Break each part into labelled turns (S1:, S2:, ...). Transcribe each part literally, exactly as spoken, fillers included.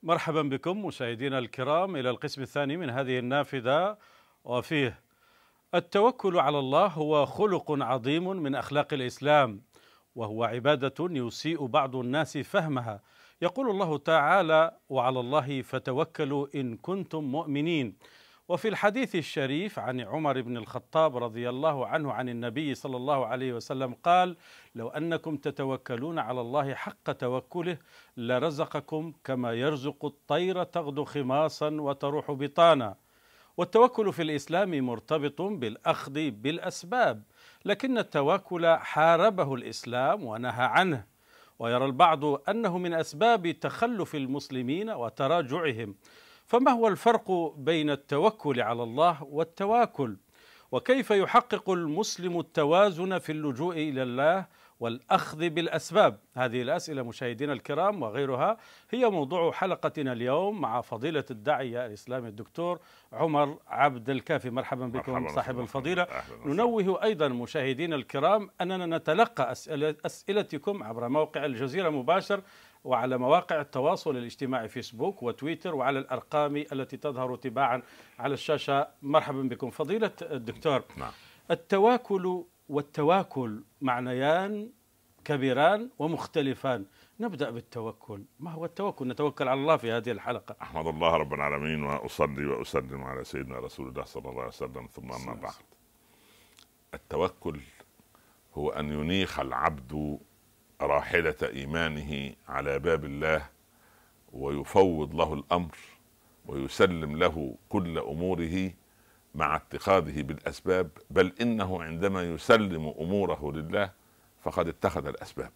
S1: مرحبا بكم مشاهدينا الكرام إلى القسم الثاني من هذه النافذة، وفيه التوكل على الله هو خلق عظيم من أخلاق الإسلام، وهو عبادة يسيء بعض الناس فهمها. يقول الله تعالى: وعلى الله فتوكلوا إن كنتم مؤمنين. وفي الحديث الشريف عن عمر بن الخطاب رضي الله عنه عن النبي صلى الله عليه وسلم قال: لو أنكم تتوكلون على الله حق توكله لرزقكم كما يرزق الطير تغدو خماصا وتروح بطانا. والتوكل في الإسلام مرتبط بالأخذ بالأسباب، لكن التوكل حاربه الإسلام ونهى عنه، ويرى البعض أنه من أسباب تخلف المسلمين وتراجعهم. فما هو الفرق بين التوكل على الله والتواكل؟ وكيف يحقق المسلم التوازن في اللجوء إلى الله والأخذ بالأسباب؟ هذه الأسئلة مشاهدينا الكرام وغيرها هي موضوع حلقتنا اليوم مع فضيلة الداعية الإسلامي الدكتور عمر عبد الكافي. مرحبا بكم صاحب الفضيلة. ننوه أيضا مشاهدينا الكرام أننا نتلقى أسئلة أسئلتكم عبر موقع الجزيرة مباشر، وعلى مواقع التواصل الاجتماعي فيسبوك وتويتر، وعلى الأرقام التي تظهر تباعا على الشاشة. مرحبا بكم فضيلة الدكتور.
S2: نعم.
S1: التواكل والتواكل معنيان كبيران ومختلفان. نبدأ بالتوكل. ما هو التوكل؟ نتوكل على الله في هذه الحلقة.
S2: أحمد الله رب العالمين وأصلي وأسلم على سيدنا رسول الله صلى الله عليه وسلم، ثم أما بعد. التوكل هو أن ينيخ العبد راحلة إيمانه على باب الله ويفوض له الأمر ويسلم له كل أموره مع اتخاذه بالأسباب، بل إنه عندما يسلم أموره لله فقد اتخذ الأسباب.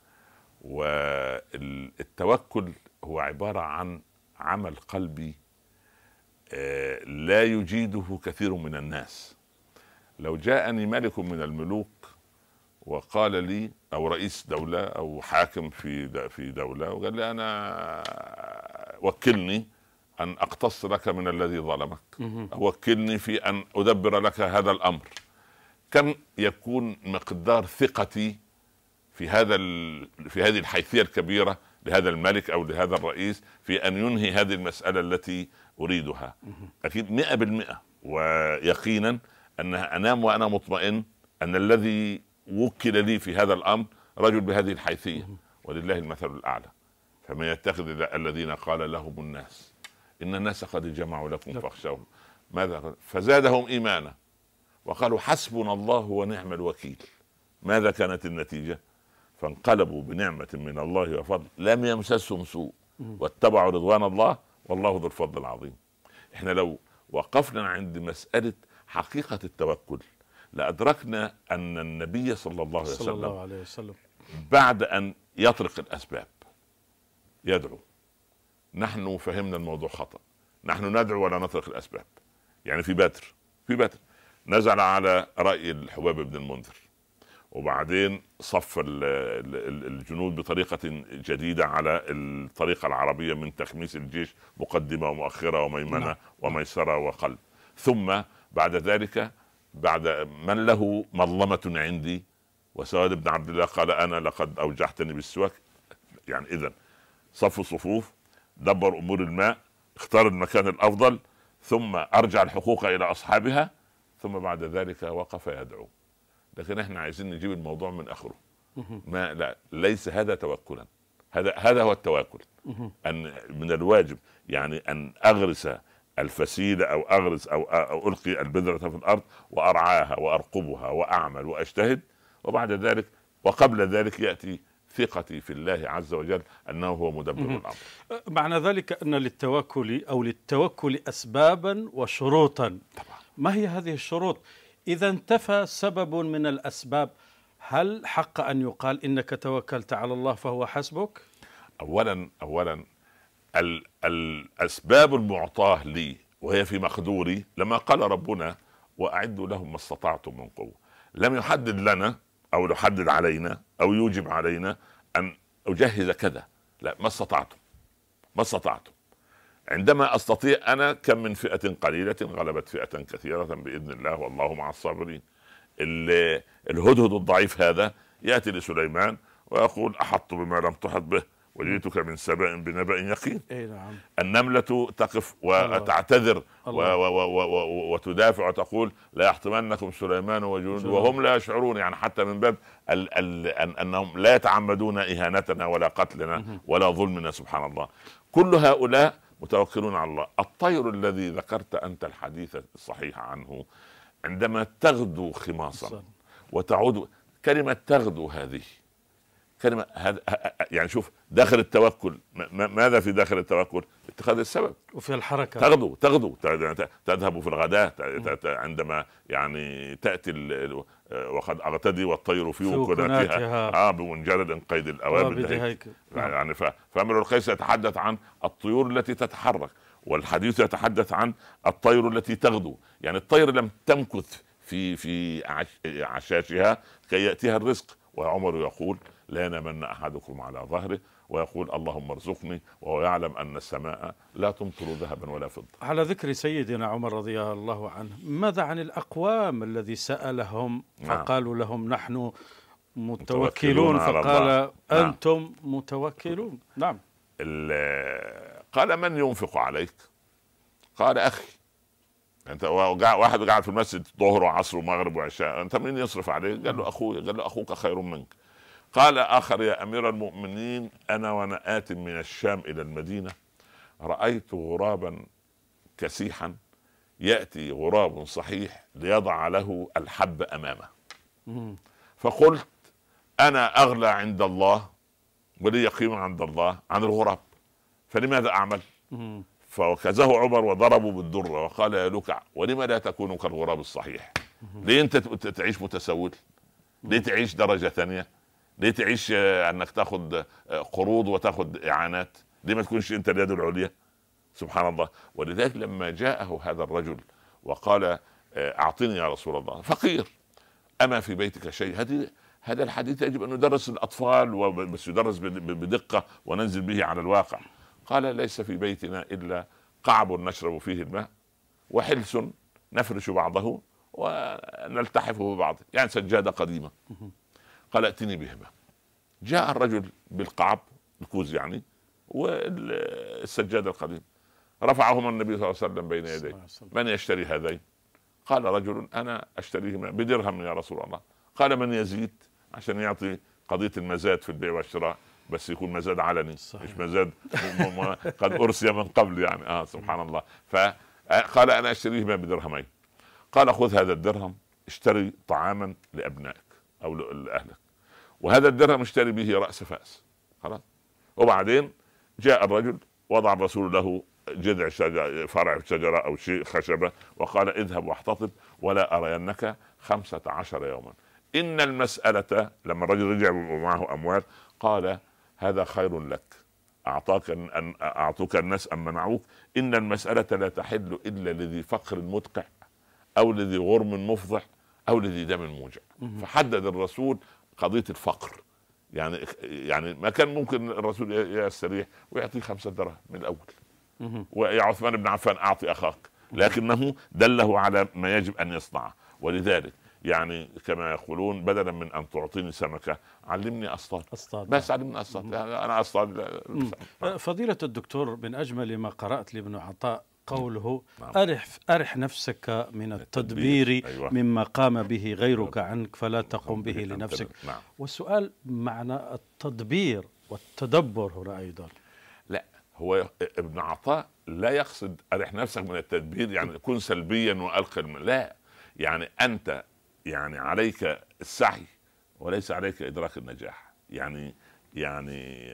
S2: والتوكل هو عبارة عن عمل قلبي لا يجيده كثير من الناس. لو جاءني ملك من الملوك وقال لي، او رئيس دولة او حاكم في في دولة، وقال لي انا وكلني ان اقتص لك من الذي ظلمك، وكلني في ان ادبر لك هذا الامر، كم يكون مقدار ثقتي في هذا في هذه الحيثية الكبيرة لهذا الملك او لهذا الرئيس في ان ينهي هذه المسألة التي اريدها؟ اكيد مئة بالمئة ويقينا ان انام وانا مطمئن ان الذي وكل لي في هذا الامر رجل بهذه الحيثيه، ولله المثل الاعلى. فمن يتخذ الذين قال لهم الناس ان الناس قد جمعوا لكم فاخشوهم ماذا فزادهم ايمانا وقالوا حسبنا الله ونعم الوكيل. ماذا كانت النتيجه؟ فانقلبوا بنعمه من الله وفضل لم يمسسهم سوء واتبعوا رضوان الله والله ذو الفضل العظيم. احنا لو وقفنا عند مساله حقيقه التوكل لأدركنا أن النبي صلى الله عليه وسلم,
S1: الله عليه وسلم
S2: بعد أن يطرق الأسباب يدعو. نحن فهمنا الموضوع خطأ، نحن ندعو ولا نطرق الأسباب. يعني في بدر في بدر نزل على رأي الحباب بن المنذر، وبعدين صف الجنود بطريقة جديدة على الطريقة العربية من تخميس الجيش، مقدمة ومؤخرة وميمنة وميسرة وقلب. ثم بعد ذلك بعد من له مظلمة عندي، وسواد بن عبد الله قال أنا لقد أوجعتني بالسواك. يعني إذن صفوا صفوف، دبر أمور الماء، اختار المكان الأفضل، ثم أرجع الحقوق إلى أصحابها، ثم بعد ذلك وقف يدعو. لكن احنا عايزين نجيب الموضوع من آخره. ما لا ليس هذا توكلا. هذا هذا هو التواكل. أن من الواجب يعني أن أغرس الفسيلة أو أغرس أو, أو ألقي البذرة في الأرض وأرعاها وأرقبها وأعمل وأجتهد، وبعد ذلك وقبل ذلك يأتي ثقتي في الله عز وجل أنه هو مدبر الأمر.
S1: معنى ذلك أن للتوكل أو للتوكل أسبابا وشروطا.
S2: طبعا.
S1: ما هي هذه الشروط؟ إذا انتفى سبب من الأسباب هل حق أن يقال إنك توكلت على الله فهو حسبك؟
S2: أولا أولا الأسباب المعطاة لي وهي في مقدوري، لما قال ربنا وأعدوا لهم ما استطعتم من قوة، لم يحدد لنا أو يحدد علينا أو يوجب علينا أن أجهز كذا، لا، ما استطعتم ما استطعتم. عندما أستطيع أنا كم من فئة قليلة غلبت فئة كثيرة بإذن الله والله مع الصابرين. الهدهد الضعيف هذا يأتي لسليمان ويقول أحط بما لم تحط به، وجئتك من سبأ بنبأ يقين.
S1: اي نعم.
S2: النملة تقف وتعتذر وتدافع وتقول لا يحطمنكم سليمان وجنوده وهم لا يشعرون، يعني حتى من باب ال ال أنهم لا يتعمدون إهانتنا ولا قتلنا ولا ظلمنا. سبحان الله. كل هؤلاء متوكلون على الله. الطير الذي ذكرت أنت الحديث الصحيح عنه عندما تغدو خماصا وتعود، كلمة تغدو هذه كلمة هذا يعني شوف داخل التوكل ماذا في داخل التوكل؟ اتخاذ السبب
S1: وفي الحركة.
S2: تغدو تغدو تذهب في الغداء عندما يعني تأتي وقد أغتدي والطير في وكناتها آه بمنجرد قيد الأوابد يعني. فأمر القيس يتحدث عن الطيور التي تتحرك، والحديث يتحدث عن الطير التي تغدو. يعني الطير لم تمكث في في عشاشها كي يأتيها الرزق. وعمر يقول لا ينامن أحدكم على ظهره ويقول اللهم ارزقني وهو يعلم أن السماء لا تمطر ذهبا ولا فضة.
S1: على ذكر سيدنا عمر رضي الله عنه، ماذا عن الأقوام الذي سألهم فقالوا لهم نحن متوكلون فقال أنتم متوكلون؟ نعم.
S2: قال من ينفق عليك؟ قال أخي. انت واحد قاعد في المسجد ظهر وعصر ومغرب وعشاء، انت مين يصرف عليه؟ قال له اخوي. قال له اخوك خير منك. قال اخر يا امير المؤمنين انا وانا آت من الشام الى المدينه رايت غرابا كسيحا ياتي غراب صحيح ليضع له الحب امامه، فقلت انا اغلى عند الله ولي قيمه عند الله عن الغراب، فلماذا اعمل؟ فوكزه عمر وضربه بالدرة وقال يا لكع ولما لا تكون كالغراب الصحيح؟ ليه انت تعيش متسول؟ ليه تعيش درجة ثانية؟ ليه تعيش انك تاخد قروض وتاخد اعانات؟ ليه ما تكونش انت اليد العليا؟ سبحان الله. ولذلك لما جاءه هذا الرجل وقال اعطني يا رسول الله فقير اما في بيتك شيء؟ هذه هذا الحديث يجب ان ندرس الاطفال بس يدرس بدقة وننزل به على الواقع. قال ليس في بيتنا إلا قعب نشرب فيه الماء وحلس نفرش بعضه ونلتحف ببعض، يعني سجادة قديمة. قال ائتني بهما. جاء الرجل بالقعب الكوز يعني والسجادة القديمة، رفعهما النبي صلى الله عليه وسلم بين يديه. من يشتري هذين؟ قال رجل أنا أشتريهما بدرهم يا رسول الله. قال من يزيد؟ عشان يعطي قضية المزاد في البيع والشراء، بس يكون مزاد علني صحيح. مش مزاد قد أرسي من قبل يعني. آه سبحان الله. فقال أنا أشتريهما بدرهمين. قال خذ هذا الدرهم اشتري طعاما لأبنائك أو لأهلك، وهذا الدرهم اشتري به رأس فأس. خلاص. وبعدين جاء الرجل وضع الرسول له جذع شجرة فرع شجرة أو شيء خشبة وقال اذهب واحتطب ولا أرينك خمسة عشر يوما. إن المسألة لما الرجل رجع ومعه أموال قال هذا خير لك، أعطاك أن أعطوك الناس أم منعوك. إن المسألة لا تحل إلا لذي فقر مدقع أو لذي غرم مفضح أو لذي دم موجع. فحدد الرسول قضية الفقر. يعني يعني ما كان ممكن الرسول يستريح ويعطي خمسة دراهم من الأول ويا عثمان بن عفان أعطي أخاك، لكنه دله على ما يجب أن يصنعه. ولذلك يعني كما يقولون بدلا من ان تعطيني سمكه علمني اصطاد. اصطاد بس علمني اصطاد. انا اصطاد.
S1: فضيلة الدكتور من اجمل ما قرات لابن عطاء قوله نعم. ارح ارح نفسك من التدبير أيوة. مما قام به غيرك عنك فلا تقم به لنفسك. نعم. والسؤال معنى التدبير والتدبر هنا ايضا.
S2: لا هو ابن عطاء لا يقصد ارح نفسك من التدبير يعني كن سلبيا والقي، لا، يعني انت يعني عليك السعي وليس عليك إدراك النجاح. يعني يعني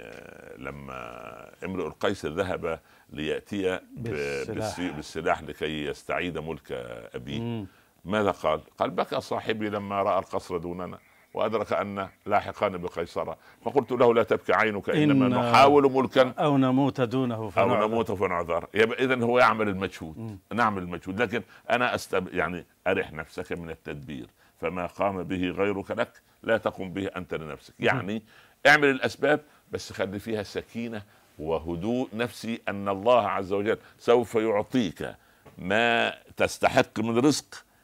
S2: لما امرؤ القيس ذهب ليأتي بالسلاح, بالسلاح لكي يستعيد ملك أبيه مم. ماذا قال؟ قال بكى صاحبي لما رأى القصر دوننا وأدرك أن لاحقان بقيصرة، فقلت له لا تبكي عينك إنما إن نحاول ملكا
S1: أو نموت دونه
S2: فنعذر. أو نموت فنعذر. إذن هو يعمل المجهود مم. نعمل المجهود، لكن أنا أستب يعني أرح نفسك من التدبير فما قام به غيرك لك لا تقم به أنت لنفسك. يعني اعمل الأسباب بس خلي فيها سكينة وهدوء نفسي أن الله عز وجل سوف يعطيك ما تستحق من رزق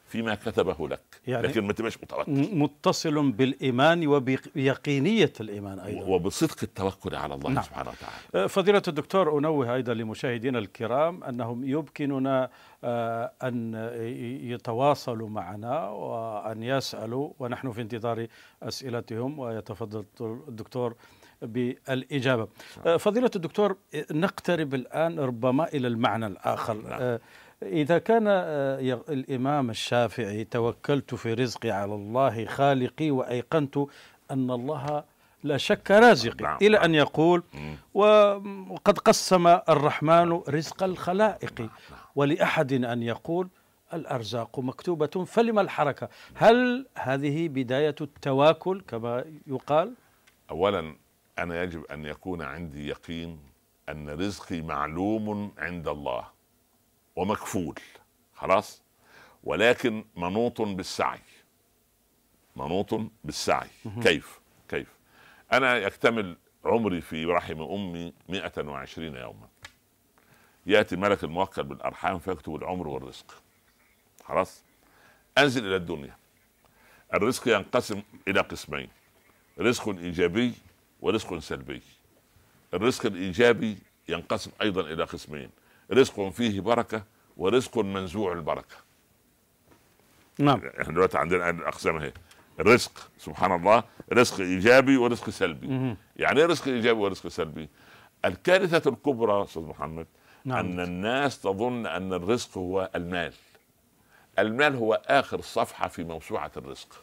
S2: فيما كتبه لك، يعني لكن ما تبقاش متوكل.
S1: متصل بالإيمان وبيقينية الإيمان أيضا،
S2: وبصدق التوكل على الله نعم. سبحانه وتعالى.
S1: فضيلة الدكتور، أنوه أيضا لمشاهدينا الكرام أنهم يمكننا أن يتواصلوا معنا وأن يسألوا، ونحن في انتظار أسئلتهم، ويتفضل الدكتور بالإجابة. فضيلة الدكتور، نقترب الآن ربما إلى المعنى الآخر. نعم. إذا كان الإمام الشافعي توكلت في رزقي على الله خالقي وأيقنت أن الله لا شك رازقي، نعم. إلى أن يقول وقد قسم الرحمن رزق الخلائق، نعم. ولأحد أن يقول الأرزاق مكتوبة فلما الحركة. هل هذه بداية التواكل كما يقال؟
S2: أولا أنا يجب أن يكون عندي يقين أن رزقي معلوم عند الله ومكفول خلاص، ولكن منوط بالسعي، منوط بالسعي. كيف كيف أنا يكتمل عمري في رحم أمي مئة وعشرين يوما، يأتي ملك الموكل بالأرحام فيكتب العمر والرزق، خلاص. أنزل إلى الدنيا، الرزق ينقسم إلى قسمين: رزق إيجابي ورزق سلبي. الرزق الإيجابي ينقسم أيضا إلى قسمين: رزق فيه بركة ورزق منزوع البركة.
S1: نعم.
S2: احنا دلوقتي عندنا الأقسام اهي: الرزق سبحان الله رزق إيجابي ورزق سلبي. مم. يعني ايه رزق إيجابي ورزق سلبي؟ الكارثة الكبرى أستاذ محمد، نعم. أن الناس تظن أن الرزق هو المال. المال هو آخر صفحة في موسوعة الرزق.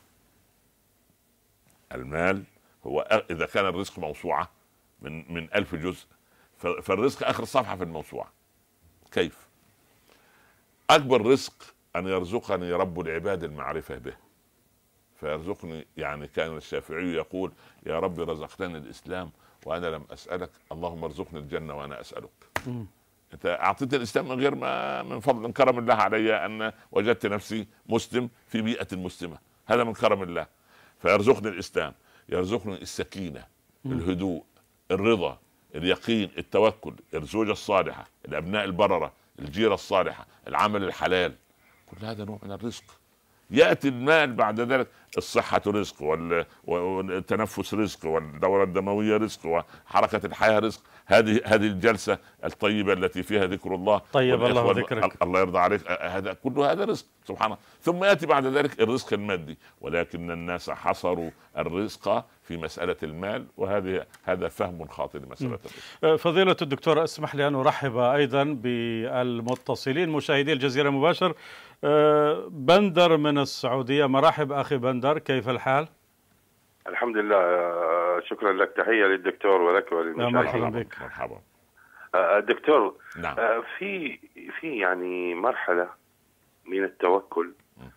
S2: المال هو أ... إذا كان الرزق موسوعة من من ألف جزء، فالرزق آخر صفحة في الموسوعة. كيف؟ أكبر رزق أن يرزقني رب العباد المعرفة به، فيرزقني. يعني كان الشافعي يقول: يا رب رزقتني الإسلام وأنا لم أسألك، اللهم ارزقني الجنة وأنا أسألك. م. أنت أعطيتني الإسلام من غير ما، من فضل كرم الله علي أن وجدت نفسي مسلم في بيئة مسلمة، هذا من كرم الله. فيرزقني الإسلام، يرزقني السكينة، م. الهدوء، الرضا، اليقين، التوكل، الزوجة الصالحة، الأبناء البررة، الجيرة الصالحة، العمل الحلال. كل هذا نوع من الرزق. يأتي المال بعد ذلك، الصحة رزق، والتنفس رزق، والدورة الدموية رزق، وحركة الحياة رزق. هذه هذه الجلسة الطيبة التي فيها ذكر الله،
S1: طيب الله ذكرك،
S2: الله يرضى عليك، هذا كله هذا رزق سبحان الله. ثم يأتي بعد ذلك الرزق المادي، ولكن الناس حصروا الرزق في مسألة المال، وهذه هذا فهم خاطئ لمسألة الرزق.
S1: فضيلة الدكتور، اسمح لي أن أرحب أيضا بالمتصلين مشاهدي الجزيرة مباشر. بندر من السعودية، مرحب أخي بندر، كيف الحال؟
S3: الحمد لله، شكرا لك، تحية للدكتور ولك وللمشاهدين.
S1: مرحبا بك.
S2: مرحبا
S3: دكتور.
S2: نعم.
S3: في في يعني مرحلة من التوكل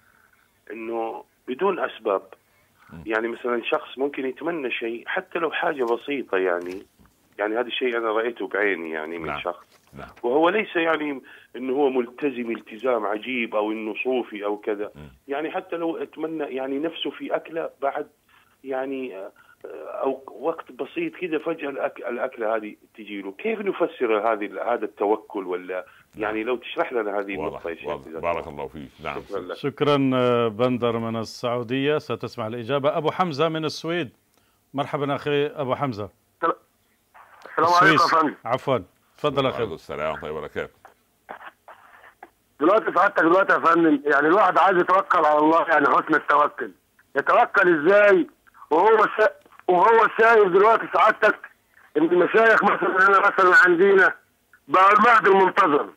S3: انه بدون اسباب، يعني مثلا شخص ممكن يتمنى شيء حتى لو حاجة بسيطة، يعني يعني هذا الشيء انا رأيته بعيني يعني من
S2: نعم.
S3: شخص،
S2: نعم.
S3: وهو ليس يعني انه هو ملتزم التزام عجيب او انه صوفي او كذا، يعني حتى لو اتمنى يعني نفسه في اكله بعد يعني او وقت بسيط كده، فجأة الأك... الاكله هذه تجي له. كيف نفسر هذه هذا التوكل؟ ولا يعني لو تشرح لنا هذه النقطة يا شيخ.
S2: بارك الله فيك. نعم.
S3: شكرا,
S1: شكرا بندر من السعودية، ستسمع الإجابة. أبو حمزة من السويد، مرحبا أخي أبو حمزة.
S4: السلام عليكم يا فندم.
S1: عفوا، تفضل أخي.
S2: وعليكم السلام ورحمة الله وبركاته.
S4: دلوقتي سعادتك دلوقتي يا فندم، يعني الواحد عايز يتوكل على الله، يعني حسن التوكل. يتوكل ازاي وهو سا... وهو شايف دلوقتي سعادتك ان المشايخ مثلا هنا مثلا عندنا بقى المهد المنتظر،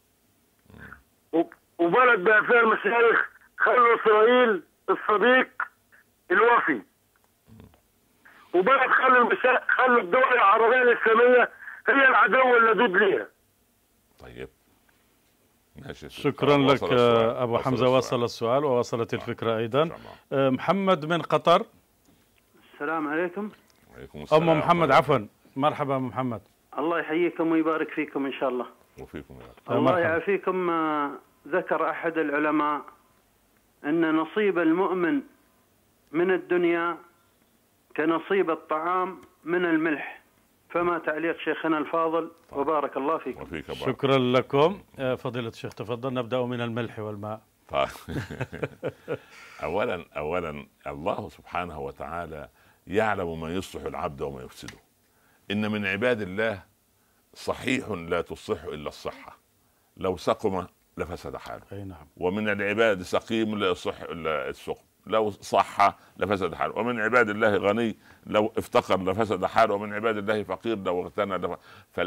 S4: وبلد بقى فيها المشايخ خلوا اسرائيل الصديق الوفي، وبلد خلوا المشايخ خلوا الدول العربيه الاسلاميه هي العدو اللدود ليها.
S2: طيب ماشي.
S1: شكرا لك ابو حمزه، وصل السؤال ووصلت الفكره ايضا. محمد من قطر.
S5: السلام عليكم.
S2: وعليكم السلام.
S1: ام محمد، عفوا، مرحبا ام محمد.
S5: الله يحييكم ويبارك فيكم ان شاء الله.
S2: وفيكم يا
S5: الله مرحبا. يعافيكم. ذكر احد العلماء ان نصيب المؤمن من الدنيا كنصيب الطعام من الملح، فما تعليق شيخنا الفاضل وبارك الله فيكم.
S2: وفيك.
S1: شكرا لكم. فضيلة الشيخ تفضل. نبدأ من الملح والماء.
S2: طيب. اولا اولا الله سبحانه وتعالى يعلم ما يصلح العبد وما يفسده. ان من عباد الله صحيح لا تصح الا الصحه، لو سقم لفسد حاله.
S1: اي نعم.
S2: ومن العباد سقيم لا يصح الا السقم، لو صح لفسد حاله. ومن عباد الله غني لو افتقر لفسد حاله. ومن عباد الله فقير لو اغتنى لف...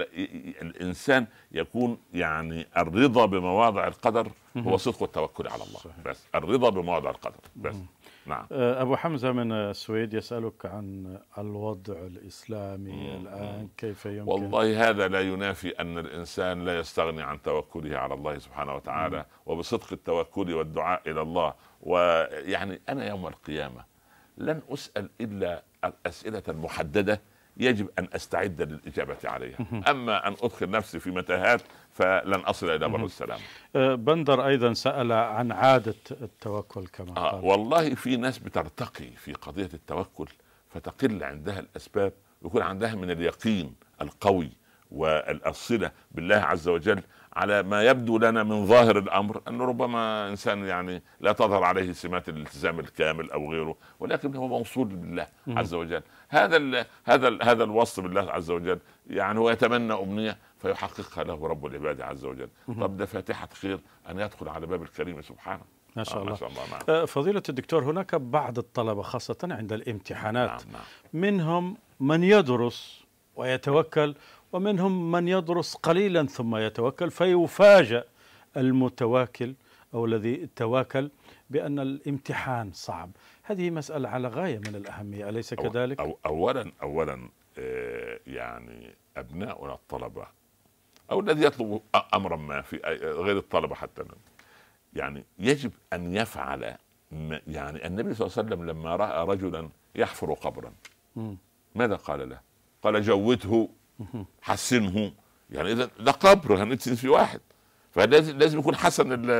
S2: فالإنسان يكون يعني الرضا بمواضع القدر هو صدق التوكل على الله. بس الرضا بمواضع القدر بس. نعم.
S1: أبو حمزة من السويد يسألك عن الوضع الإسلامي مم. الآن كيف يمكن؟
S2: والله هذا لا ينافي أن الإنسان لا يستغني عن توكله على الله سبحانه وتعالى مم. وبصدق التوكل والدعاء إلى الله. ويعني أنا يوم القيامة لن أسأل إلا أسئلة محددة يجب أن أستعد للإجابة عليها. أما أن أدخل نفسي في متاهات فلن أصل إلى بر السلام.
S1: بندر أيضا سأل عن عادة التوكل كما
S2: آه
S1: قال.
S2: والله في ناس بترتقي في قضية التوكل فتقل عندها الأسباب، يكون عندها من اليقين القوي والصلة بالله عز وجل على ما يبدو لنا من ظاهر الأمر أنه ربما إنسان يعني لا تظهر عليه سمات الالتزام الكامل أو غيره، ولكن هو موصول بالله عز وجل. هذا ال هذا ال هذا الوصف بالله عز وجل يعني هو يتمنى أمنية فيحققها له رب العباد عز وجل. طب ده فاتحة خير أن يدخل على باب الكريم سبحانه.
S1: ما شاء الله,
S2: آه ما شاء الله.
S1: نعم. فضيلة الدكتور، هناك بعض الطلبة خاصة عند الامتحانات
S2: نعم نعم.
S1: منهم من يدرس ويتوكل، ومنهم من يدرس قليلا ثم يتوكل، فيفاجأ المتواكل أو الذي تواكل بأن الامتحان صعب. هذه مسألة على غاية من الأهمية، أليس كذلك؟
S2: أو أولا أولا آه يعني أبناؤنا الطلبة أو الذي يطلب أمرا ما في غير الطلبة حتى يعني يجب أن يفعل. يعني النبي صلى الله عليه وسلم لما رأى رجلا يحفر قبرا ماذا قال له؟ قال جوده حسنه. يعني إذا ده قبر هندفن في واحد، فلازم لازم يكون حسن ال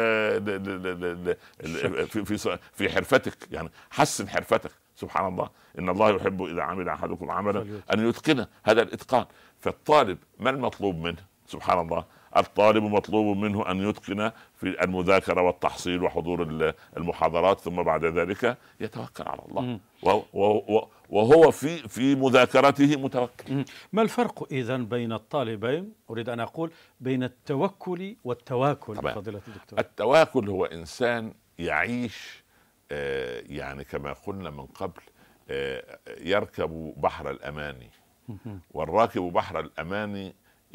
S2: ال ال في في في حرفتك، يعني حسن حرفتك. سبحان الله، إن الله يحب إذا عمل أحدكم عملا أن يتقنه. هذا الإتقان. فالطالب ما المطلوب منه؟ سبحان الله، الطالب مطلوب منه أن يتقن في المذاكرة والتحصيل وحضور المحاضرات، ثم بعد ذلك يتوكل على الله وهو في في مذاكرته متوكل.
S1: ما الفرق إذن بين الطالبين؟ أريد أن أقول بين التوكل والتواكل. فضيلة الدكتور،
S2: التواكل هو إنسان يعيش آه يعني كما قلنا من قبل آه يركب بحر الأماني، والراكب بحر الأماني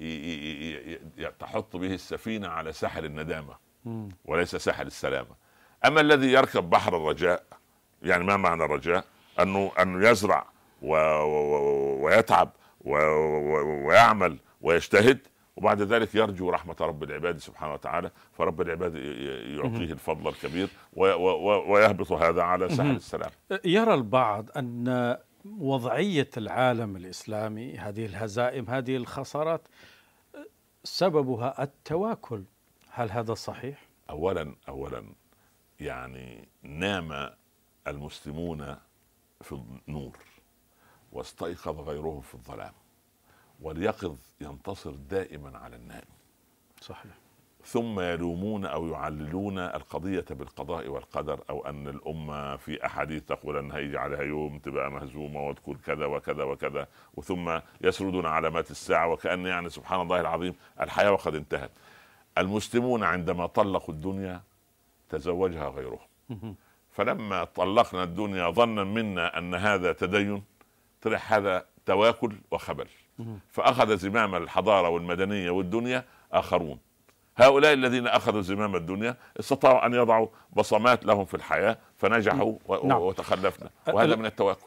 S2: تحط به السفينة على ساحل الندامة وليس ساحل السلامة. أما الذي يركب بحر الرجاء، يعني ما معنى الرجاء؟ أنه أنه يزرع و... و... ويتعب و... و... ويعمل ويجتهد، وبعد ذلك يرجو رحمة رب العباد سبحانه وتعالى، فرب العباد يعطيه الفضل الكبير و... و... ويهبط هذا على ساحل السلام.
S1: يرى البعض أن وضعية العالم الإسلامي، هذه الهزائم، هذه الخسارات، سببها التواكل. هل هذا صحيح؟
S2: أولا أولا يعني نام المسلمون في النور واستيقظ غيرهم في الظلام، واليقظ ينتصر دائما على النائم.
S1: صحيح.
S2: ثم يلومون أو يعللون القضية بالقضاء والقدر، أو أن الأمة في أحاديث تقول أن هيجي عليها يوم تبقى مهزومة وتكون كذا وكذا وكذا، وثم يسردون علامات الساعة وكأن يعني سبحان الله العظيم الحياة وقد انتهت. المسلمون عندما طلقوا الدنيا تزوجها غيرهم، فلما طلقنا الدنيا ظنا منا أن هذا تدين، طلع هذا تواكل وخبل، فأخذ زمام الحضارة والمدنية والدنيا آخرون. هؤلاء الذين أخذوا زمام الدنيا استطاعوا أن يضعوا بصمات لهم في الحياة فنجحوا نعم. وتخلفنا، وهذا من التواكل.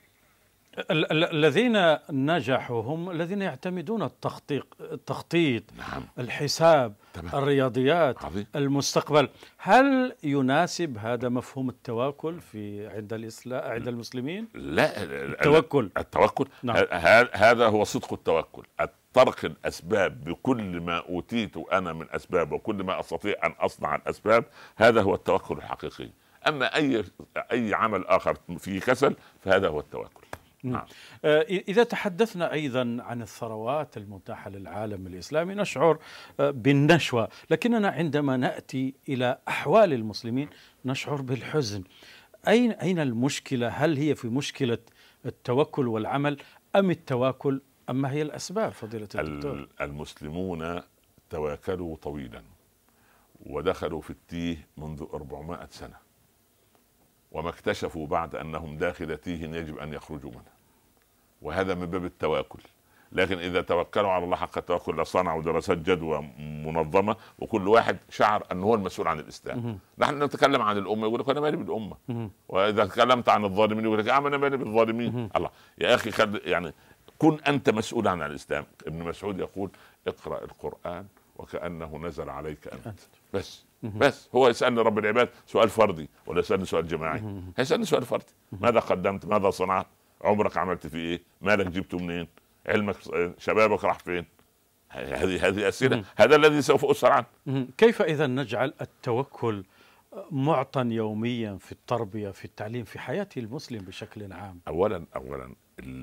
S1: الذين نجحوا هم الذين يعتمدون التخطيط التخطيط
S2: نعم.
S1: الحساب تمام. الرياضيات
S2: عظيم.
S1: المستقبل. هل يناسب هذا مفهوم التواكل في عند الإسلام عند المسلمين؟
S2: لا
S1: التوكل
S2: التوكل
S1: نعم.
S2: هذا هو صدق التوكل، ترك الأسباب بكل ما أوتيت أنا من أسباب وكل ما أستطيع أن أصنع الأسباب، هذا هو التوكل الحقيقي. أما أي أي عمل آخر فيه كسل فهذا هو التوكل. نعم.
S1: إذا تحدثنا أيضا عن الثروات المتاحة للعالم الإسلامي نشعر بالنشوة، لكننا عندما نأتي إلى أحوال المسلمين نشعر بالحزن. أين أين المشكلة؟ هل هي في مشكلة التوكل والعمل أم التواكل أم ما هي الأسباب فضيلة الدكتور؟
S2: المسلمون تواكلوا طويلا ودخلوا في التيه منذ أربعمائة سنة، وما اكتشفوا بعد أنهم داخل تيه يجب أن يخرجوا منها، وهذا من باب التواكل. لكن إذا توكلوا على الله حق التوكل لصنعوا دراسات جدوى منظمة وكل واحد شعر أنه هو المسؤول عن الإسلام. نحن نتكلم عن الأمة يقول لك أنا مالي بالأمة، وإذا تكلمت عن الظالمين يقول لك أنا مالي بالظالمين. الله يا أخي خل يعني كن أنت مسؤول عن الإسلام. ابن مسعود يقول اقرأ القرآن وكأنه نزل عليك أنت. بس بس هو يسألني رب العباد سؤال فردي ولا يسألني سؤال جماعي؟ هيسألني سؤال فردي، ماذا قدمت؟ ماذا صنعت؟ عمرك عملت فيه ايه؟ مالك جبته منين؟ علمك شبابك راح فين؟ هذه هذه أسئلة، هذا الذي سوف أسأل عنه.
S1: كيف إذا نجعل التوكل معطى يوميا في التربية في التعليم في حياة المسلم بشكل عام؟
S2: أولا أولا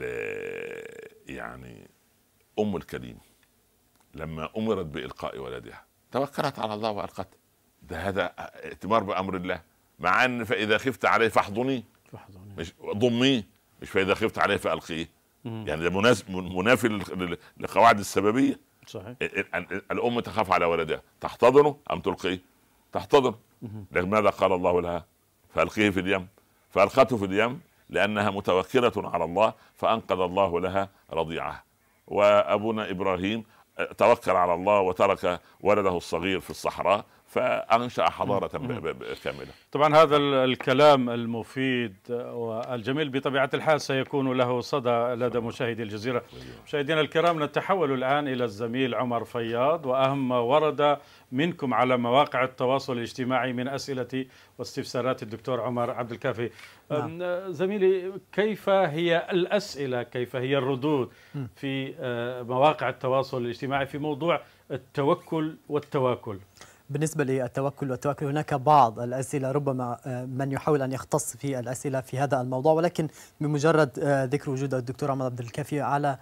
S2: يعني أم الكريم لما أمرت بإلقاء ولدها توكلت على الله وألقته. ده هذا ائتمار بأمر الله، مع أن فإذا خفت عليه فاحضني، مش ضميه، مش فإذا خفت عليه فألقيه. يعني ده منافي لقواعد السببية.
S1: صحيح.
S2: الأم تخاف على ولدها تحتضنه أم تلقيه؟ تحتضن. لكن ماذا قال الله لها؟ فألقيه في اليم. فألقته في اليم لأنها متوكلة على الله فأنقذ الله لها رضيعها. وأبونا إبراهيم توكل على الله وترك ولده الصغير في الصحراء فأنشأ حضارة كاملة.
S1: طبعا هذا الكلام المفيد والجميل بطبيعة الحال سيكون له صدى لدى مشاهدي الجزيرة. مشاهدينا الكرام، نتحول الآن إلى الزميل عمر فياض وأهم ما ورد منكم على مواقع التواصل الاجتماعي من أسئلة واستفسارات الدكتور عمر عبد الكافي. نعم. زميلي، كيف هي الأسئلة، كيف هي الردود في مواقع التواصل الاجتماعي في موضوع التوكل والتواكل؟
S6: بالنسبة للتوكل والتواكل هناك بعض الأسئلة ربما من يحاول أن يختص في الأسئلة في هذا الموضوع، ولكن بمجرد ذكر وجود الدكتور عمر عبد الكافي على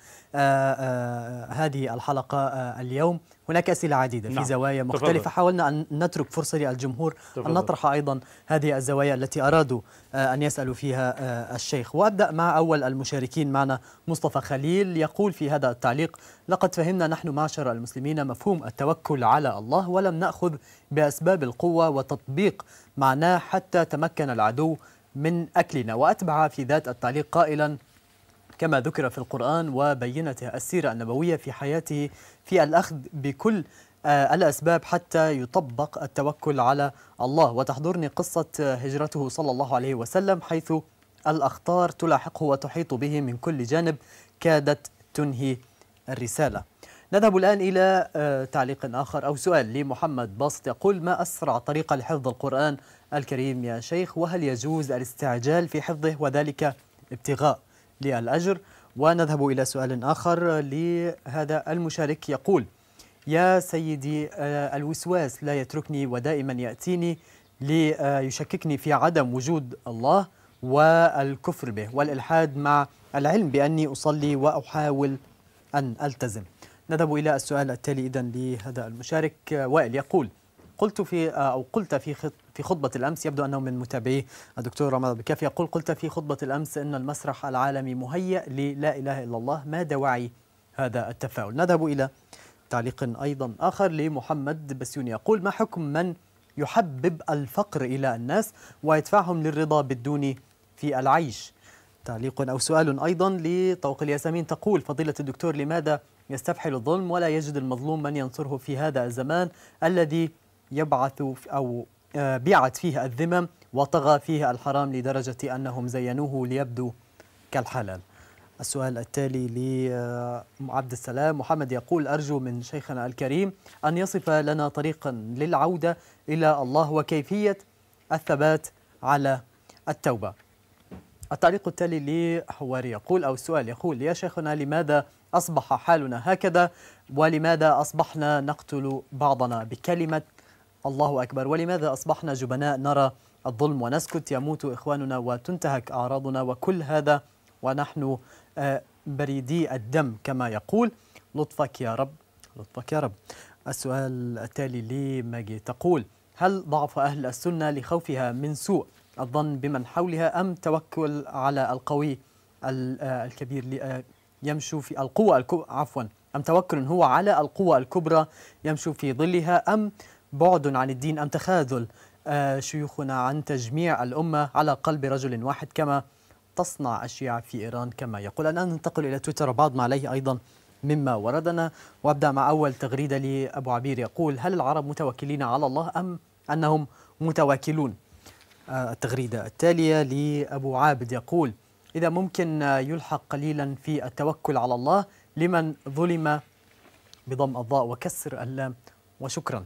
S6: هذه الحلقة اليوم هناك أسئلة عديدة في زوايا مختلفة. تفضل. حاولنا أن نترك فرصة للجمهور أن نطرح أيضا هذه الزوايا التي أرادوا أن يسألوا فيها الشيخ. وأبدأ مع أول المشاركين معنا مصطفى خليل، يقول في هذا التعليق: لقد فهمنا نحن معشر المسلمين مفهوم التوكل على الله ولم نأخذ بأسباب القوة وتطبيق معناه حتى تمكن العدو من أكلنا. وأتبع في ذات التعليق قائلا: كما ذكر في القرآن وبينته السيرة النبوية في حياته في الأخذ بكل الأسباب حتى يطبق التوكل على الله. وتحضرني قصة هجرته صلى الله عليه وسلم حيث الأخطار تلاحقه وتحيط به من كل جانب كادت تنهي الرسالة. نذهب الآن إلى تعليق آخر أو سؤال لمحمد باسط، يقول: ما أسرع طريقة لحفظ القرآن الكريم يا شيخ؟ وهل يجوز الاستعجال في حفظه وذلك ابتغاء للأجر؟ ونذهب إلى سؤال آخر لهذا المشارك، يقول: يا سيدي، الوسواس لا يتركني ودائما يأتيني ليشككني في عدم وجود الله والكفر به والإلحاد مع العلم بأني أصلي وأحاول أن ألتزم. نذهب إلى السؤال التالي إذن لهذا المشارك وائل، يقول: قلت في أو قلت في في خطبة الأمس، يبدو أنه من متابعي الدكتور عمر عبد الكافي، يقول: قلت في خطبة الأمس أن المسرح العالمي مهيأ للا إله إلا الله، ما دواعي هذا التفاؤل؟ نذهب إلى تعليق أيضا آخر لمحمد بسيوني، يقول: ما حكم من يحبب الفقر إلى الناس ويدفعهم للرضا بالدون في العيش؟ تعليق أو سؤال أيضا لطوق الياسمين، تقول: فضيلة الدكتور، لماذا يستفحل الظلم ولا يجد المظلوم من ينصره في هذا الزمان الذي يبعث أو بيعت فيه الذمم وطغى فيه الحرام لدرجة أنهم زينوه ليبدو كالحلال؟ السؤال التالي لعبد السلام محمد، يقول: أرجو من شيخنا الكريم أن يصف لنا طريقا للعودة إلى الله وكيفية الثبات على التوبة. التعليق التالي لحواري، يقول أو السؤال يقول: يا شيخنا، لماذا أصبح حالنا هكذا؟ ولماذا أصبحنا نقتل بعضنا بكلمة الله أكبر؟ ولماذا أصبحنا جبناء نرى الظلم ونسكت؟ يموت إخواننا وتنتهك أعراضنا، وكل هذا ونحن بريدي الدم كما يقول. لطفك يا رب، لطفك يا رب. السؤال التالي لماجي تقول: هل ضعف أهل السنة لخوفها من سوء الظن بمن حولها، أم توكل على القوي الكبير يمشوا في القوة الكبرى عفوا أم توكل هو على القوة الكبرى يمشوا في ظلها، أم بعد عن الدين، أم تخاذل شيوخنا عن تجميع الأمة على قلب رجل واحد كما تصنع الشيعة في إيران كما يقول؟ الآن ننتقل إلى تويتر وبعض ما عليه أيضا مما وردنا، وأبدأ مع أول تغريدة لأبو عبير يقول: هل العرب متوكلين على الله أم أنهم متواكلون؟ التغريدة التالية لأبو عابد يقول: إذا ممكن يلحق قليلا في التوكل على الله لمن ظلم بضم الضاء وكسر اللام، وشكرا.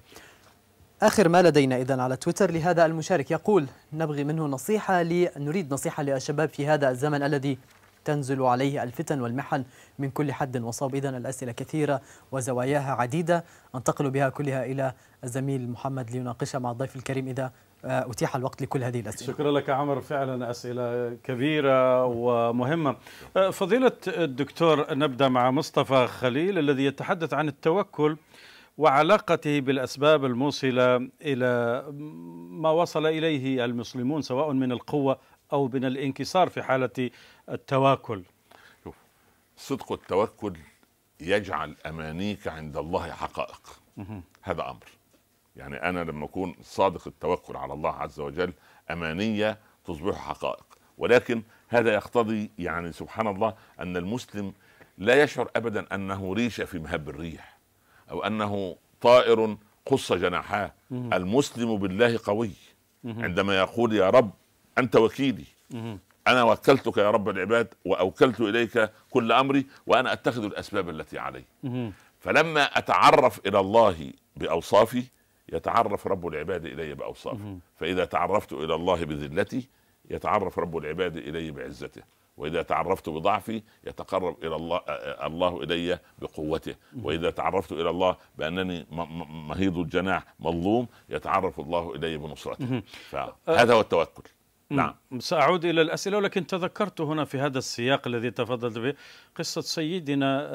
S6: آخر ما لدينا إذن على تويتر لهذا المشارك يقول: نبغي منه نصيحة لي نريد نصيحة للشباب في هذا الزمن الذي تنزل عليه الفتن والمحن من كل حد وصوب. إذن الأسئلة كثيرة وزواياها عديدة، أنتقل بها كلها إلى الزميل محمد ليناقشها مع الضيف الكريم إذا أتيح الوقت لكل هذه الأسئلة.
S1: شكرا لك عمر، فعلا أسئلة كبيرة ومهمة. فضيلة الدكتور، نبدأ مع مصطفى خليل الذي يتحدث عن التوكل وعلاقته بالأسباب الموصلة إلى ما وصل إليه المسلمون سواء من القوة أو من الانكسار في حالة التواكل.
S2: شوف، صدق التوكل يجعل أمانيك عند الله حقائق. هذا أمر، يعني أنا لما أكون صادق التوكل على الله عز وجل أمانية تصبح حقائق، ولكن هذا يقتضي يعني سبحان الله أن المسلم لا يشعر أبدا أنه ريشة في مهب الريح أو أنه طائر قص جناحاه. المسلم بالله قوي عندما يقول: يا رب أنت وكيلي، أنا وكلتك يا رب العباد وأوكلت إليك كل أمري وأنا أتخذ الأسباب التي علي. فلما أتعرف إلى الله بأوصافي يتعرف رب العباد إلي بأوصافه، فإذا تعرفت إلى الله بذلتي يتعرف رب العباد إلي بعزته، وإذا تعرفت بضعفي يتقرب إلى الله الله إلي بقوته، وإذا تعرفت إلى الله بأنني مهيض الجناح مظلوم يتعرف الله إلي بنصرته. فهذا هو التوكل. نعم،
S1: سأعود إلى الأسئلة، ولكن تذكرت هنا في هذا السياق الذي تفضلت به قصة سيدنا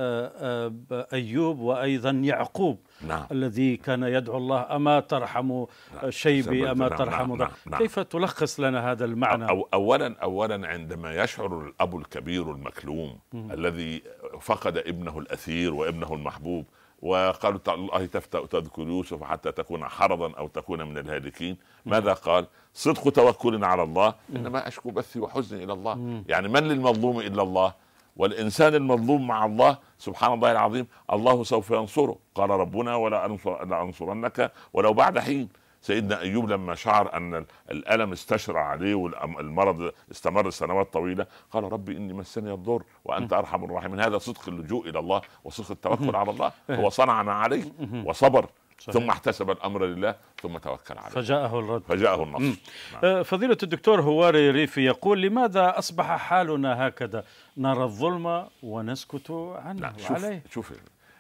S1: أيوب وأيضا يعقوب.
S2: نعم.
S1: الذي كان يدعو الله: أما ترحم نعم. شيبي أما نعم. ترحم نعم. نعم. كيف تلخص لنا هذا المعنى؟
S2: أو أولا أولا عندما يشعر الأب الكبير المكلوم م. الذي فقد ابنه الأثير وابنه المحبوب، وقالوا الله تفتأ تذكر يوسف حتى تكون حرضا أو تكون من الهالكين، ماذا قال؟ صدق توكل على الله إنما أشكو بثي وحزني إلى الله. يعني من للمظلوم إلا الله، والإنسان المظلوم مع الله سبحان الله العظيم الله سوف ينصره. قال ربنا: ولا أنصرنك ولو بعد حين. سيدنا أيوب لما شعر أن الألم استشرع عليه والمرض استمر سنوات طويلة قال: ربي إني مسني الضر وأنت أرحم الراحمين. هذا صدق اللجوء إلى الله وصدق التوكل على الله. هو صنع ما عليه وصبر، صحيح. ثم احتسب الأمر لله ثم توكل عليه
S1: فجاءه الرد،
S2: فجاءه النصر.
S1: نعم. فضيلة الدكتور هواري ريفي يقول: لماذا أصبح حالنا هكذا؟ نرى الظلم ونسكت عنه.
S2: نعم. وعليه شوف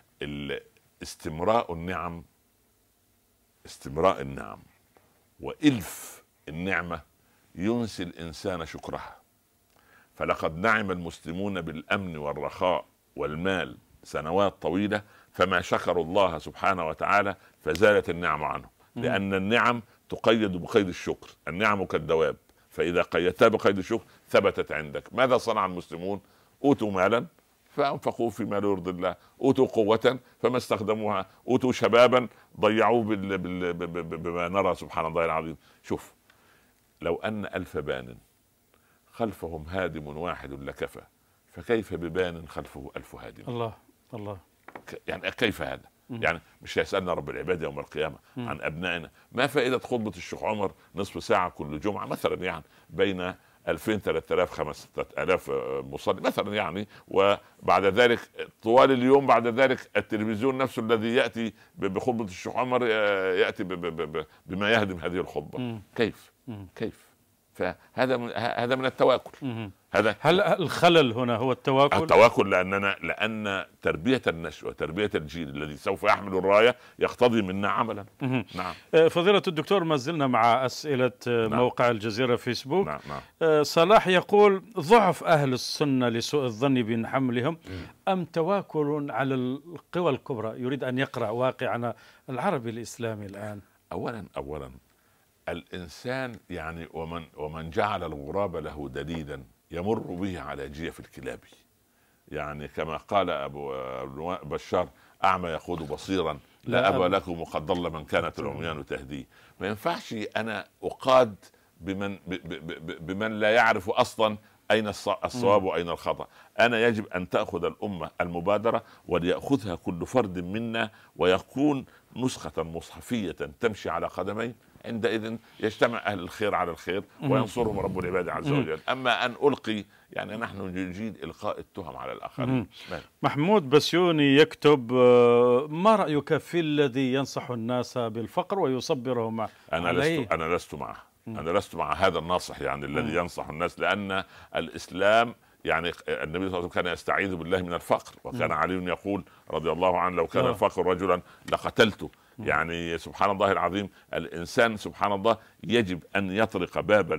S2: استمراء النعم استمراء النعم وإلف النعمة ينسي الإنسان شكرها. فلقد نعم المسلمون بالأمن والرخاء والمال سنوات طويلة، فما شكروا الله سبحانه وتعالى فزالت النعمة عنهم، لأن النعم تقيد بقيد الشكر. النعم كالدواب، فإذا قيدتها بقيد الشكر ثبتت عندك. ماذا صنع المسلمون؟ أوتوا مالا فأنفقوا فيما يرضي الله، أوتوا قوة فما استخدموها، أوتوا شبابا ضيعوه بال... بال... بما نرى سبحان الله العظيم. شوف، لو أن ألف بان خلفهم هادم واحد لكفى، فكيف ببان خلفه ألف هادم؟
S1: الله الله،
S2: يعني كيف هذا؟ يعني مش هيسألنا رب العباد يوم القيامة عن أبنائنا؟ ما فائدة خطبة الشيخ عمر نصف ساعة كل جمعة مثلا، يعني بين ألفين ثلاثة آلاف خمسة آلاف مصلي مثلا، يعني وبعد ذلك طوال اليوم بعد ذلك التلفزيون نفسه الذي يأتي بخطبة الشيخ عمر يأتي بما يهدم هذه الخطبة. كيف كيف فهذا من هذا من التواكل.
S1: هذا هل الخلل هنا هو التواكل؟
S2: التواكل لاننا لان تربيه النشء وتربيه الجيل الذي سوف يحمل الرايه يقتضي منا عملا.
S1: نعم. فضيله الدكتور، ما زلنا مع اسئله نعم. موقع الجزيره فيسبوك. نعم. نعم. صلاح يقول: ضعف اهل السنه لسوء الظن بحملهم ام تواكل على القوى الكبرى؟ يريد ان يقرا واقعنا العربي الاسلامي الان.
S2: اولا اولا الانسان يعني ومن ومن جعل الغراب له دليلا يمر به على جيف الكلاب، يعني كما قال ابو بشار: اعمى يقود بصيرا لا ابا لكم وقد ضل من كانت العميان تهديه. ما ينفعش انا اقاد بمن بمن لا يعرف اصلا اين الصواب واين الخطا. انا يجب ان تاخذ الامه المبادره ولياخذها كل فرد منا ويكون نسخه مصحفيه تمشي على قدمين. عندئذ يجتمع أهل الخير على الخير وينصرهم رب العباد عز وجل. أما أن ألقي يعني نحن نجيد إلقاء التهم على الآخرين.
S1: محمود بسيوني يكتب: ما رأيك في الذي ينصح الناس بالفقر ويصبرهم
S2: أنا
S1: عليه؟
S2: لست أنا لست معه. أنا لست مع هذا الناصح يعني الذي ينصح الناس، لأن الإسلام يعني النبي صلى الله عليه وسلم كان يستعيذ بالله من الفقر، وكان علي يقول رضي الله عنه: لو كان الفقر رجلا لقتلته. يعني سبحان الله العظيم، الإنسان سبحان الله يجب أن يطرق باب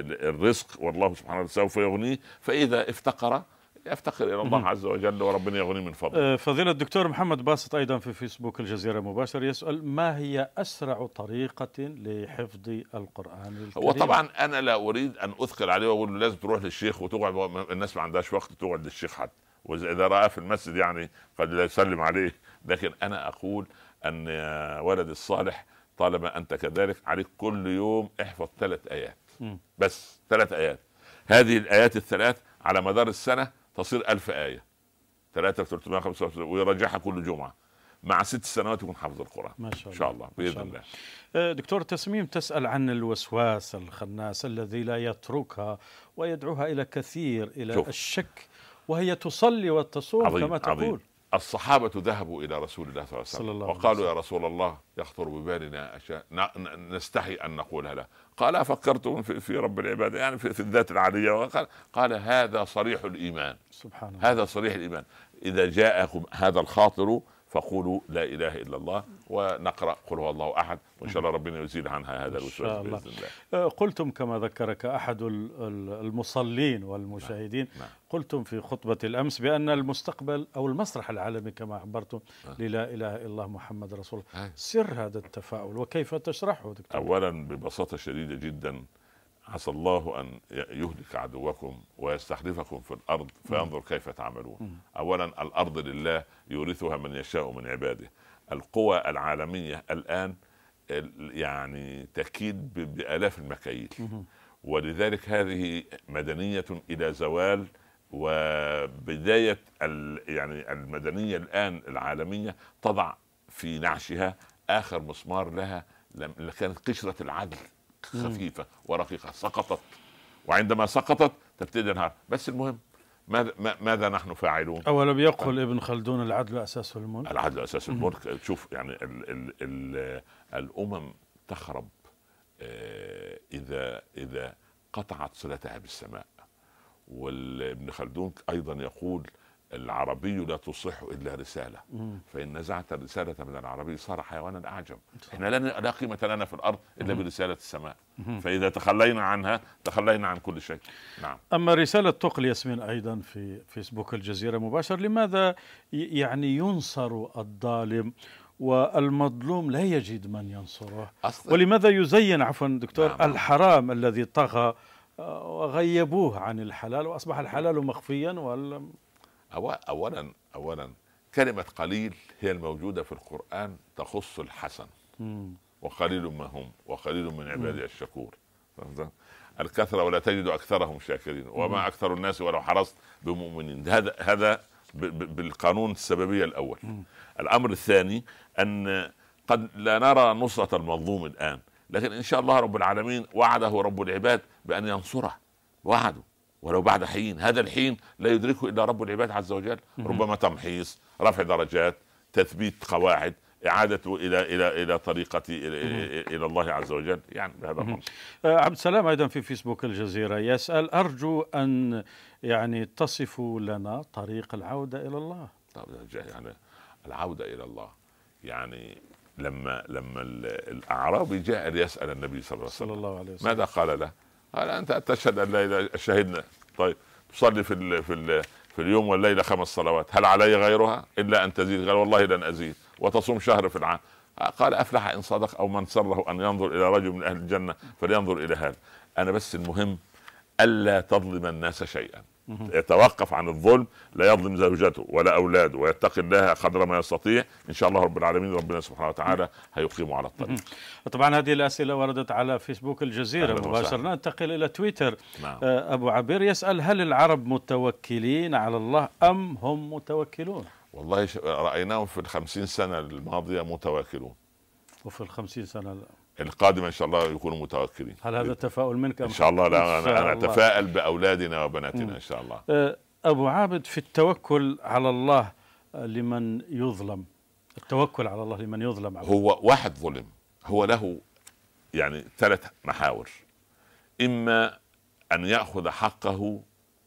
S2: الرزق، والله سبحانه وتعالى سوف يغنيه، فإذا افتقر يفتقر إلى الله عز وجل وربنا يغنيه من فضله.
S1: فضيلة الدكتور محمد باسط أيضا في فيسبوك الجزيرة مباشر يسأل: ما هي أسرع طريقة لحفظ القرآن الكريم؟
S2: وطبعا أنا لا أريد أن أثقل عليه وأقول له لازم تروح للشيخ وتقعد، الناس ما عندهاش وقت تقعد للشيخ حد، وإذا رأى في المسجد يعني قد لا يسلم عليه. لكن أنا أقول أن يا ولد الصالح طالما أنت كذلك عليك كل يوم احفظ ثلاث آيات بس، ثلاث آيات. هذه الآيات الثلاث على مدار السنة تصير ألف آية، ثلاثة في ثلاثمائة وخمسة وخمسين، ويرجعها كل جمعة. مع ست سنوات يكون حافظ القرآن ما شاء الله. إن شاء الله بإذن الله.
S1: الله. دكتور تسميم تسأل عن الوسواس الخناس الذي لا يتركها ويدعوها إلى كثير إلى شوف. الشك، وهي تصلي وتصوم
S2: عظيم
S1: كما تقول.
S2: عظيم. الصحابة ذهبوا إلى رسول الله صلى الله عليه وسلم وقالوا: يا رسول الله يخطر ببالنا أشياء نستحي أن نقولها له. قال: أفكرتم في, في رب العباد يعني في, في الذات العالية؟ وقال قال: هذا صريح الإيمان. سبحان الله. هذا صريح الإيمان. إذا جاءكم هذا الخاطر فقولوا لا إله إلا الله، ونقرأ قل هو الله أحد، وإن شاء الله ربنا يزيل عنها هذا الوسواس بإذن
S1: الله. قلتم كما ذكرك أحد المصلين والمشاهدين، نعم. قلتم في خطبة الأمس بأن المستقبل أو المسرح العالمي كما عبرتم للا إله إلا الله محمد رسول الله. سر هذا التفاؤل وكيف تشرحه دكتور؟
S2: أولا ببساطة شديدة جدا، عسى الله أن يهلك عدوكم ويستخلفكم في الأرض فينظر كيف تعملون. أولا الأرض لله يورثها من يشاء من عباده. القوى العالمية الآن يعني تكيد بآلاف المكاييل، ولذلك هذه مدنية إلى زوال، وبداية يعني المدنية الآن العالمية تضع في نعشها آخر مسمار لها، كانت قشرة العدل خفيفة ورقيقة سقطت، وعندما سقطت تبتدي النهار. بس المهم ماذا, ماذا نحن فاعلون؟
S1: أولم يقل ابن خلدون العدل أساس الملك؟
S2: العدل أساس الملك. شوف يعني ال ال ال الأمم تخرب إذا إذا قطعت صلتها بالسماء. وابن خلدون أيضا يقول: العربي لا تصح إلا رسالة، فإن نزعت الرسالة من العربي صار حيوانا أعجم. إحنا لا قيمة لنا في الأرض إلا برسالة السماء، فإذا تخلينا عنها تخلينا عن كل شيء. نعم.
S1: أما رسالة تقل ياسمين أيضا في فيسبوك الجزيرة مباشر: لماذا يعني ينصر الظالم والمظلوم لا يجد من ينصره؟ ولماذا يزين عفوا دكتور نعم. الحرام الذي طغى وغيبوه عن الحلال وأصبح الحلال مخفيا؟ ولا
S2: أولا أولا كلمة قليل هي الموجودة في القرآن تخص الحسن، وقليل ما هم وقليل من عبادي الشكور. الكثرة ولا تجد أكثرهم شاكرين، وما أكثر الناس ولو حرصت بمؤمنين. هذا هذا بالقانون السببية الأول. الأمر الثاني أن قد لا نرى نصرة المظلوم الآن، لكن إن شاء الله رب العالمين وعده رب العباد بأن ينصره، وعده ولو بعد حين. هذا الحين لا يدركه إلا رب العباد عز وجل. ربما تمحيص، رفع درجات، تثبيت قواعد، اعادته الى الى الى طريقه الى, إلى الله عز وجل، يعني بهذا المنطق.
S1: عبد السلام ايضا في فيسبوك الجزيره يسال: ارجو ان يعني تصفوا لنا طريق العوده الى الله.
S2: يعني العوده الى الله، يعني لما لما الاعرابي جاء ليسال النبي صلى الله عليه وسلم ماذا قال له؟ قال: انت تشهد ان لا اله، شهدنا. طيب تصلي في ال في ال في اليوم والليله خمس صلوات، هل علي غيرها الا ان تزيد؟ قال: والله لن ازيد. وتصوم شهر في العام. قال: افلح ان صدق، او من سره ان ينظر الى رجل من اهل الجنه فلينظر الى هذا. انا بس المهم الا تظلم الناس شيئا، يتوقف عن الظلم، لا يظلم زوجته ولا اولاده، ويتقي الله قدر ما يستطيع. ان شاء الله رب العالمين ربنا سبحانه وتعالى هيقيمه على الطريق.
S1: طبعا هذه الاسئله وردت على فيسبوك الجزيره مباشره. ننتقل الى تويتر.
S2: نعم.
S1: ابو عبير يسال: هل العرب متوكلين على الله ام هم متوكلون؟
S2: والله رايناهم في الخمسين سنه الماضيه متواكلون،
S1: وفي الخمسين سنه
S2: القادمه ان شاء الله يكونوا متوكلين.
S1: هل هذا تفاؤل منك؟
S2: ان شاء الله. لا انا, أنا اتفائل باولادنا وبناتنا ان شاء الله.
S1: ابو عابد، في التوكل على الله لمن يظلم، التوكل على الله لمن يظلم،
S2: هو واحد ظلم هو له يعني ثلاث محاور: اما ان ياخذ حقه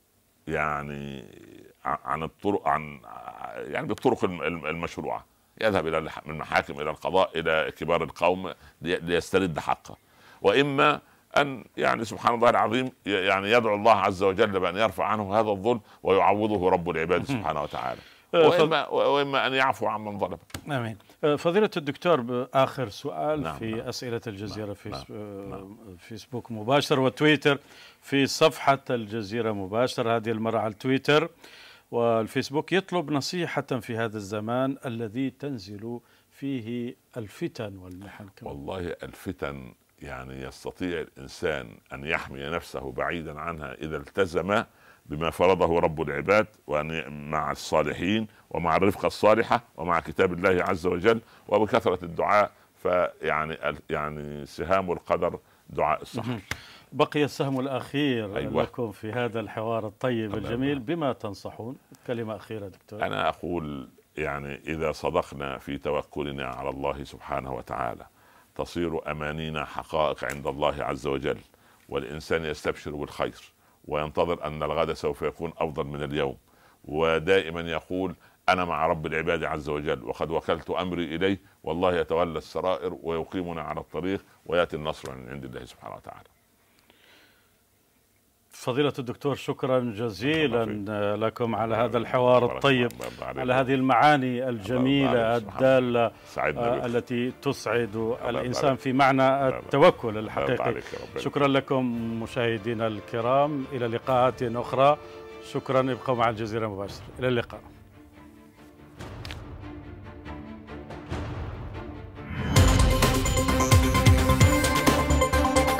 S2: يعني عن الطرق، عن يعني بالطرق المشروعه، يذهب الى المحاكم الى القضاء الى كبار القوم ليسترد حقه، واما ان يعني سبحان الله العظيم يعني يدعو الله عز وجل بان يرفع عنه هذا الظلم ويعوضه رب العباد سبحانه وتعالى، واما واما ان يعفو عمن ظلم.
S1: امين. فضيلة الدكتور، باخر سؤال. نعم. في نعم. اسئله الجزيره في
S2: نعم. نعم.
S1: فيسبوك مباشر وتويتر في صفحه الجزيره مباشر، هذه المره على التويتر والفيسبوك، يطلب نصيحة في هذا الزمان الذي تنزل فيه الفتن والمحن.
S2: والله الفتن يعني يستطيع الإنسان أن يحمي نفسه بعيدا عنها إذا التزم بما فرضه رب العباد، وأن مع الصالحين ومع الرفقة الصالحة ومع كتاب الله عز وجل وبكثرة الدعاء. فيعني يعني سهام القدر دعاء السحر.
S1: بقي السهم الأخير.
S2: أيوة.
S1: لكم في هذا الحوار الطيب الجميل، بما تنصحون؟ كلمة أخيرة دكتور.
S2: أنا أقول يعني إذا صدقنا في توكلنا على الله سبحانه وتعالى تصير أمانينا حقائق عند الله عز وجل، والإنسان يستبشر بالخير وينتظر أن الغد سوف يكون أفضل من اليوم، ودائما يقول: أنا مع رب العباد عز وجل وقد وكلت أمري إليه، والله يتولى السرائر ويقيمنا على الطريق ويأتي النصر من عند الله سبحانه وتعالى.
S1: فضيلة الدكتور، شكرا جزيلا لكم على هذا الحوار الطيب، على هذه المعاني الجميلة الدالة التي تسعد الإنسان في معنى التوكل الحقيقي. شكرا لكم مشاهدينا الكرام، إلى لقاءات أخرى. شكرا، ابقوا مع الجزيرة مباشرة، إلى اللقاء.